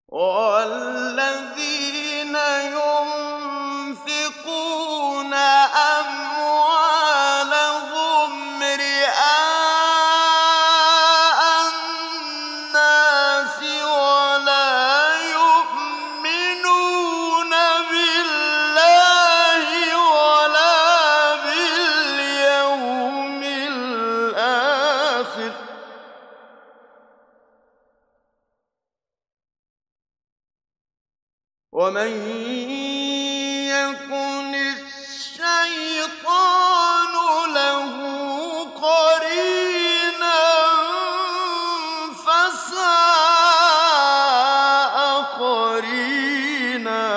وَالَّذِينَ يُنفِقُونَ أَمْوَالَهُمْ رِئَاءَ النَّاسِ وَلَا يُؤْمِنُونَ بِاللَّهِ وَلَا بِالْيَوْمِ الْآخِرِ وَمَن يَكُنِ الشَّيْطَانُ لَهُ قَرِينًا فَسَاءَ قَرِينًا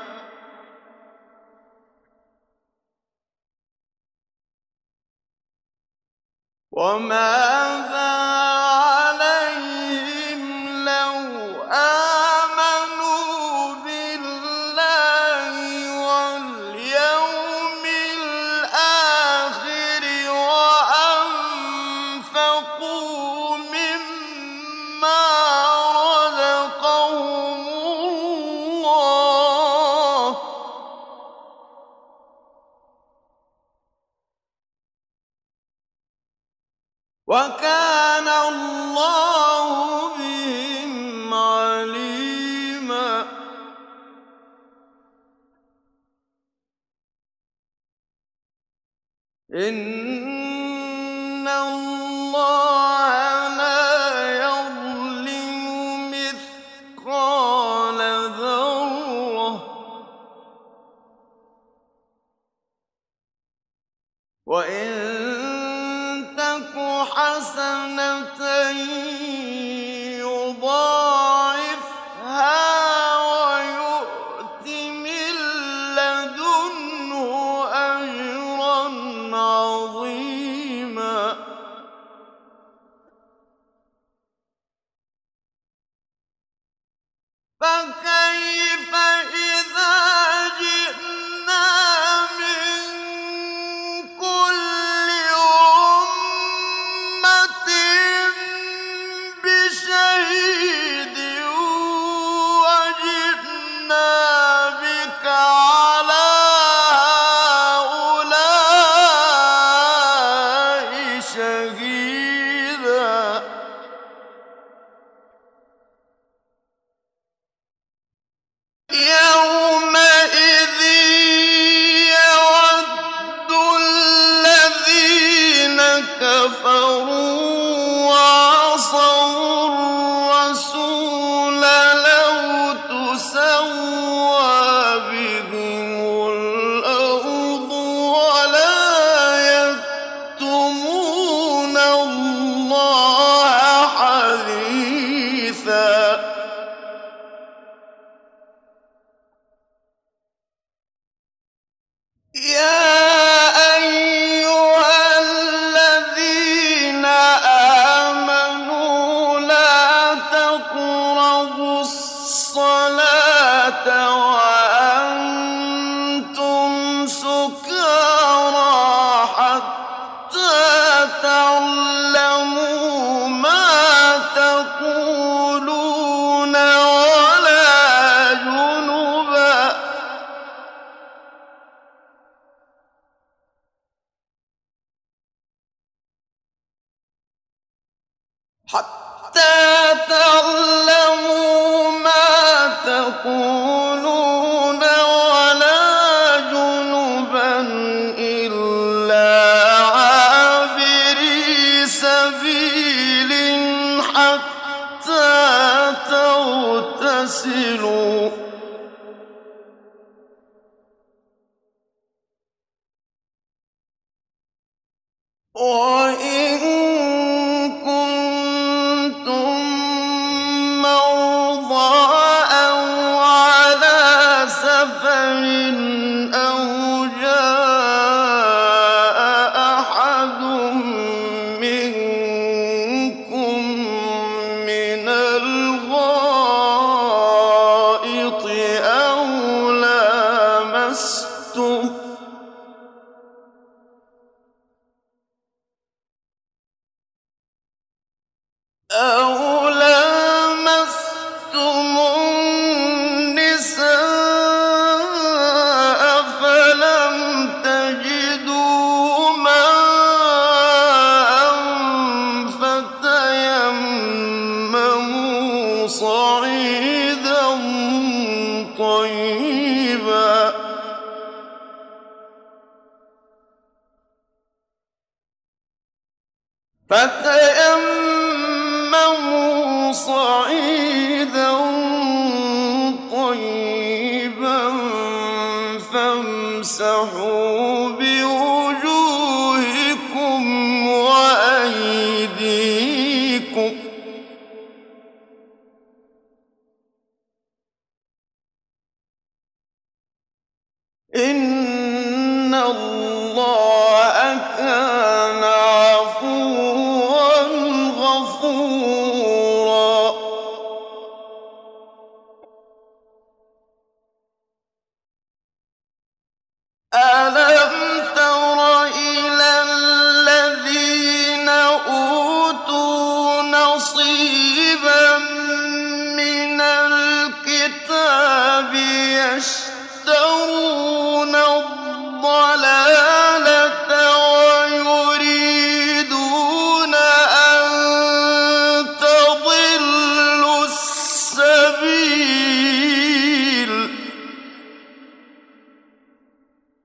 وَمَاذَا عَلَيْهِمْ لَوْ آمَنُوا بِاللَّهِ وَالْيَوْمِ الْآخِرِ وَأَنفَقُوا مِمَّا رَزَقَهُمُ اللَّهُ ۚ وَكَانَ اللَّهُ بِهِمْ عَلِيمًا إِنَّ اللَّهَ لَا يَظْلِمُ مِثْقَالَ ذَرَّةٍ وَإِن تَكُ حَسَنَةً يُضَاعِفْهَا وَيُؤْتِ مِن لَّدُنْهُ أَجْرًا عَظِيمًا فَكَيْفَ إِذَا جِئْنَا مِن كُلِّ أُمَّةٍ بِشَهِيدٍ وَجِئْنَا بِكَ عَلَىٰ هَٰؤُلَاءِ شَهِيدًا يَوْمَئِذٍ يَوَدُّ الَّذِينَ كَفَرُوا وَعَصَوُا الرَّسُولَ لَوْ تُسَوَّىٰ بِهِمُ الْأَرْضُ وَلَا يَكْتُمُونَ اللَّهَ حَدِيثًا يَا أَيُّهَا الَّذِينَ آمَنُوا لَا تَقْرَبُوا الصَّلَاةَ وَأَنتُمْ سُكَارَىٰ حَتَّىٰ تَعْلَمُوا مَا تَقُولُونَ وَلَا جُنُبًا إِلَّا عَابِرِي سَبِيلٍ حَتَّىٰ تَغْتَسِلُوا ۚ وَإِن كُنتُم مَّرْضَىٰ أَوْ عَلَىٰ سَفَرٍ أَوْ جَاءَ أَحَدٌ مِّنكُم مِّنَ الْغَائِطِ أَوْ لَامَسْتُمُ فَتَيَمَّمُوا صَعِيدًا طَيِّبًا فَامْسَحُوا بِوُجُوهِكُمْ وَأَيْدِيكُمْ ۗ إِنَّ اللَّهَ كَانَ عَفُوًّا غَفُورًا. أَلَا